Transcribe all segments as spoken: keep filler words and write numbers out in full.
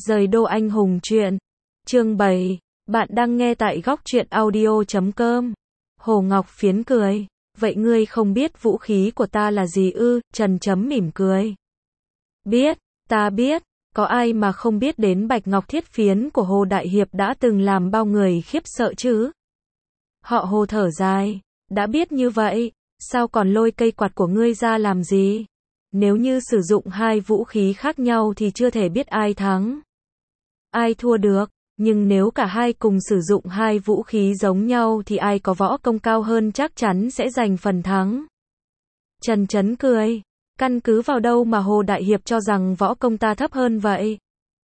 Rời đô anh hùng truyện. Chương bảy. Bạn đang nghe tại góc truyện audio chấm com. Hồ Ngọc Phiến cười. Vậy ngươi không biết vũ khí của ta là gì ư? Trần Chấm mỉm cười. Biết, ta biết. Có ai mà không biết đến Bạch Ngọc Thiết Phiến của Hồ Đại Hiệp đã từng làm bao người khiếp sợ chứ? Họ Hồ thở dài. Đã biết như vậy, sao còn lôi cây quạt của ngươi ra làm gì? Nếu như sử dụng hai vũ khí khác nhau thì chưa thể biết ai thắng, ai thua được, nhưng nếu cả hai cùng sử dụng hai vũ khí giống nhau thì ai có võ công cao hơn chắc chắn sẽ giành phần thắng. Trần Chấn cười, căn cứ vào đâu mà Hồ Đại Hiệp cho rằng võ công ta thấp hơn vậy?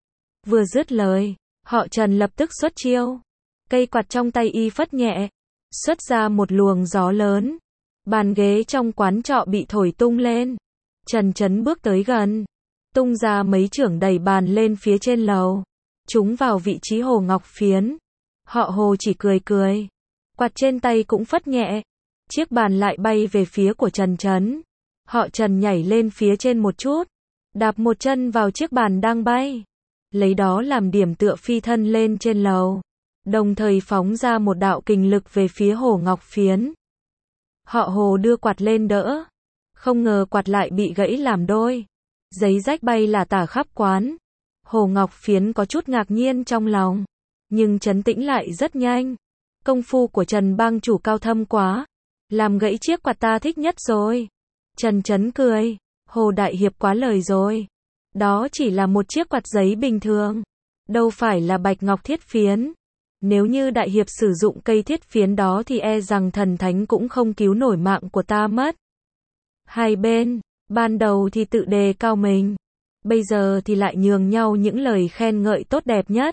Vừa dứt lời, họ Trần lập tức xuất chiêu. Cây quạt trong tay y phất nhẹ, xuất ra một luồng gió lớn. Bàn ghế trong quán trọ bị thổi tung lên. Trần Chấn bước tới gần, tung ra mấy chưởng đẩy bàn lên phía trên lầu, trúng vào vị trí Hồ Ngọc Phiến. Họ Hồ chỉ cười cười, quạt trên tay cũng phất nhẹ, chiếc bàn lại bay về phía của Trần Chấn. Họ Trần nhảy lên phía trên một chút, đạp một chân vào chiếc bàn đang bay, lấy đó làm điểm tựa phi thân lên trên lầu, đồng thời phóng ra một đạo kình lực về phía Hồ Ngọc Phiến. Họ Hồ đưa quạt lên đỡ, không ngờ quạt lại bị gãy làm đôi, giấy rách bay là tả khắp quán. Hồ Ngọc Phiến có chút ngạc nhiên trong lòng, nhưng trấn tĩnh lại rất nhanh. Công phu của Trần bang chủ cao thâm quá, làm gãy chiếc quạt ta thích nhất rồi. Trần Chấn cười, Hồ Đại Hiệp quá lời rồi. Đó chỉ là một chiếc quạt giấy bình thường, đâu phải là Bạch Ngọc Thiết Phiến. Nếu như Đại Hiệp sử dụng cây thiết phiến đó thì e rằng thần thánh cũng không cứu nổi mạng của ta mất. Hai bên, ban đầu thì tự đề cao mình, bây giờ thì lại nhường nhau những lời khen ngợi tốt đẹp nhất.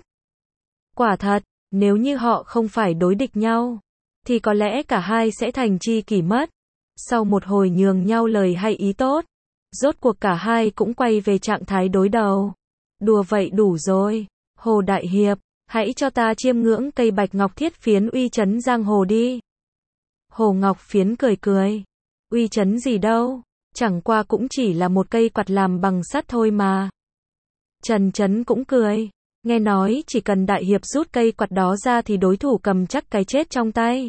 Quả thật, nếu như họ không phải đối địch nhau, thì có lẽ cả hai sẽ thành tri kỷ mất. Sau một hồi nhường nhau lời hay ý tốt, rốt cuộc cả hai cũng quay về trạng thái đối đầu. Đùa vậy đủ rồi, Hồ Đại Hiệp, hãy cho ta chiêm ngưỡng cây Bạch Ngọc Thiết Phiến uy chấn giang hồ đi. Hồ Ngọc Phiến cười cười. Uy chấn gì đâu, chẳng qua cũng chỉ là một cây quạt làm bằng sắt thôi mà. Trần Chấn cũng cười, nghe nói chỉ cần Đại Hiệp rút cây quạt đó ra thì đối thủ cầm chắc cái chết trong tay.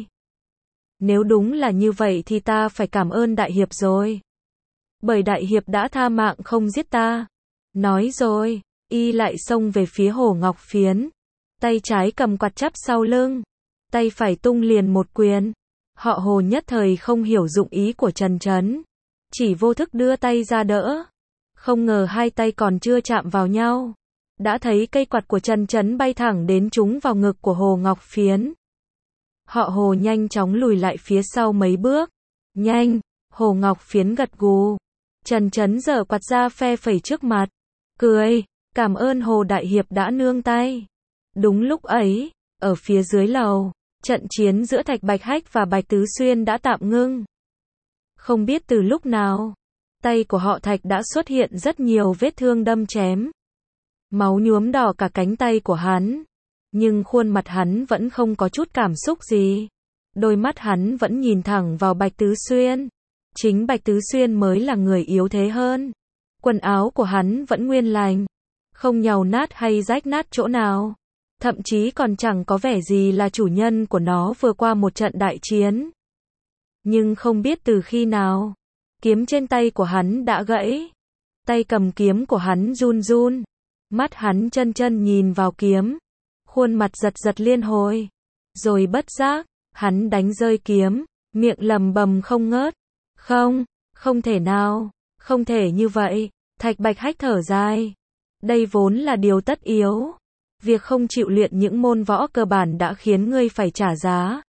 Nếu đúng là như vậy thì ta phải cảm ơn Đại Hiệp rồi. Bởi Đại Hiệp đã tha mạng không giết ta. Nói rồi, y lại xông về phía Hồ Ngọc Phiến. Tay trái cầm quạt chắp sau lưng, tay phải tung liền một quyền. Họ Hồ nhất thời không hiểu dụng ý của Trần Chấn, chỉ vô thức đưa tay ra đỡ. Không ngờ hai tay còn chưa chạm vào nhau, đã thấy cây quạt của Trần Chấn bay thẳng đến trúng vào ngực của Hồ Ngọc Phiến. Họ Hồ nhanh chóng lùi lại phía sau mấy bước. Nhanh, Hồ Ngọc Phiến gật gù. Trần Chấn giở quạt ra phe phẩy trước mặt, cười, cảm ơn Hồ Đại Hiệp đã nương tay. Đúng lúc ấy, ở phía dưới lầu, trận chiến giữa Thạch Bạch Hách và Bạch Tứ Xuyên đã tạm ngưng. Không biết từ lúc nào, tay của họ Thạch đã xuất hiện rất nhiều vết thương đâm chém. Máu nhuốm đỏ cả cánh tay của hắn. Nhưng khuôn mặt hắn vẫn không có chút cảm xúc gì. Đôi mắt hắn vẫn nhìn thẳng vào Bạch Tứ Xuyên. Chính Bạch Tứ Xuyên mới là người yếu thế hơn. Quần áo của hắn vẫn nguyên lành, không nhàu nát hay rách nát chỗ nào. Thậm chí còn chẳng có vẻ gì là chủ nhân của nó vừa qua một trận đại chiến. Nhưng không biết từ khi nào, kiếm trên tay của hắn đã gãy. Tay cầm kiếm của hắn run run. Mắt hắn chân chân nhìn vào kiếm. Khuôn mặt giật giật liên hồi. Rồi bất giác, hắn đánh rơi kiếm, miệng lầm bầm không ngớt. Không, không thể nào, không thể như vậy. Thạch Bạch Hách thở dài. Đây vốn là điều tất yếu. Việc không chịu luyện những môn võ cơ bản đã khiến ngươi phải trả giá.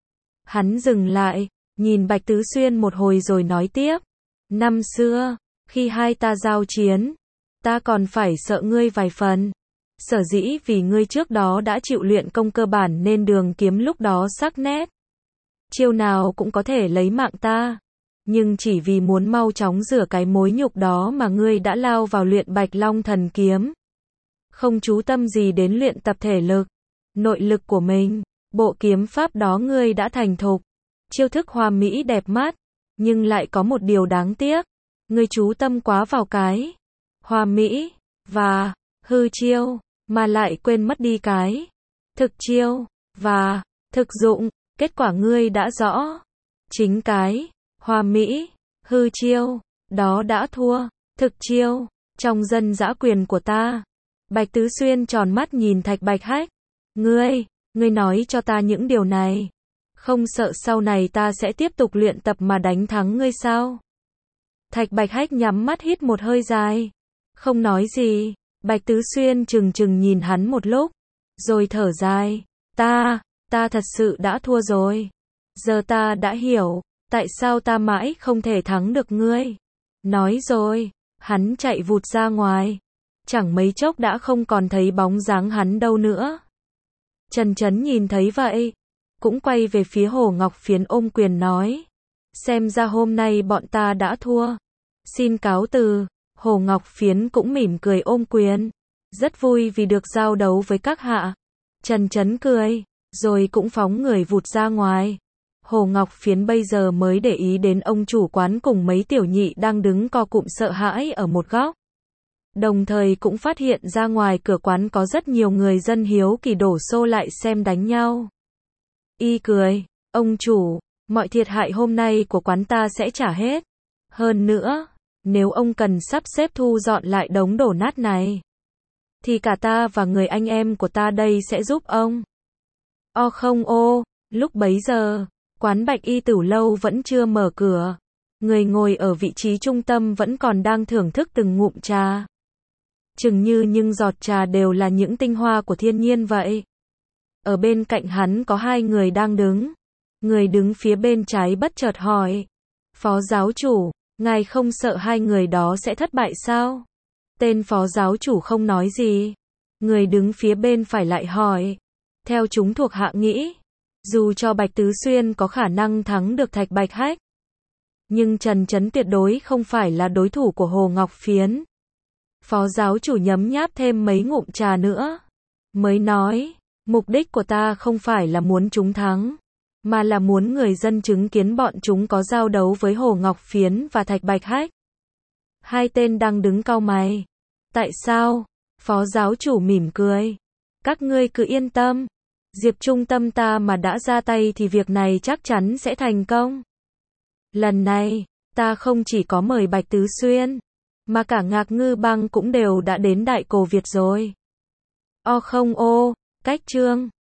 Hắn dừng lại, nhìn Bạch Tứ Xuyên một hồi rồi nói tiếp. Năm xưa, khi hai ta giao chiến, ta còn phải sợ ngươi vài phần. Sở dĩ vì ngươi trước đó đã chịu luyện công cơ bản nên đường kiếm lúc đó sắc nét. Chiêu nào cũng có thể lấy mạng ta. Nhưng chỉ vì muốn mau chóng rửa cái mối nhục đó mà ngươi đã lao vào luyện Bạch Long Thần Kiếm. Không chú tâm gì đến luyện tập thể lực, nội lực của mình. Bộ kiếm pháp đó ngươi đã thành thục, chiêu thức hoa mỹ đẹp mắt, nhưng lại có một điều đáng tiếc, ngươi chú tâm quá vào cái hoa mỹ và hư chiêu, mà lại quên mất đi cái thực chiêu và thực dụng, kết quả ngươi đã rõ. Chính cái hoa mỹ, hư chiêu, đó đã thua, thực chiêu, trong dân dã quyền của ta. Bạch Tứ Xuyên tròn mắt nhìn Thạch Bạch Hách. Ngươi, ngươi nói cho ta những điều này. Không sợ sau này ta sẽ tiếp tục luyện tập mà đánh thắng ngươi sao? Thạch Bạch Hách nhắm mắt hít một hơi dài. Không nói gì. Bạch Tứ Xuyên chừng chừng nhìn hắn một lúc. Rồi thở dài. Ta, ta thật sự đã thua rồi. Giờ ta đã hiểu, tại sao ta mãi không thể thắng được ngươi. Nói rồi, hắn chạy vụt ra ngoài. Chẳng mấy chốc đã không còn thấy bóng dáng hắn đâu nữa. Trần Chấn nhìn thấy vậy, cũng quay về phía Hồ Ngọc Phiến ôm quyền nói. Xem ra hôm nay bọn ta đã thua. Xin cáo từ. Hồ Ngọc Phiến cũng mỉm cười ôm quyền. Rất vui vì được giao đấu với các hạ. Trần Chấn cười, rồi cũng phóng người vụt ra ngoài. Hồ Ngọc Phiến bây giờ mới để ý đến ông chủ quán cùng mấy tiểu nhị đang đứng co cụm sợ hãi ở một góc. Đồng thời cũng phát hiện ra ngoài cửa quán có rất nhiều người dân hiếu kỳ đổ xô lại xem đánh nhau. Y cười, ông chủ, mọi thiệt hại hôm nay của quán ta sẽ trả hết. Hơn nữa, nếu ông cần sắp xếp thu dọn lại đống đổ nát này, thì cả ta và người anh em của ta đây sẽ giúp ông. O không ô, lúc bấy giờ, quán Bạch Y Tửu Lâu vẫn chưa mở cửa. Người ngồi ở vị trí trung tâm vẫn còn đang thưởng thức từng ngụm trà. Chừng như những giọt trà đều là những tinh hoa của thiên nhiên vậy. Ở bên cạnh hắn có hai người đang đứng. Người đứng phía bên trái bất chợt hỏi. Phó giáo chủ, ngài không sợ hai người đó sẽ thất bại sao? Tên phó giáo chủ không nói gì. Người đứng phía bên phải lại hỏi. Theo chúng thuộc hạ nghĩ, dù cho Bạch Tứ Xuyên có khả năng thắng được Thạch Bạch Hách, nhưng Trần Chấn tuyệt đối không phải là đối thủ của Hồ Ngọc Phiến. Phó giáo chủ nhấm nháp thêm mấy ngụm trà nữa, mới nói, mục đích của ta không phải là muốn chúng thắng, mà là muốn người dân chứng kiến bọn chúng có giao đấu với Hồ Ngọc Phiến và Thạch Bạch Hách. Hai tên đang đứng cau mày. Tại sao? Phó giáo chủ mỉm cười. Các ngươi cứ yên tâm. Diệp Trung Tâm ta mà đã ra tay thì việc này chắc chắn sẽ thành công. Lần này, ta không chỉ có mời Bạch Tứ Xuyên, mà cả Ngạc Ngư Bang cũng đều đã đến Đại Cổ Việt rồi. O không ô, cách chương.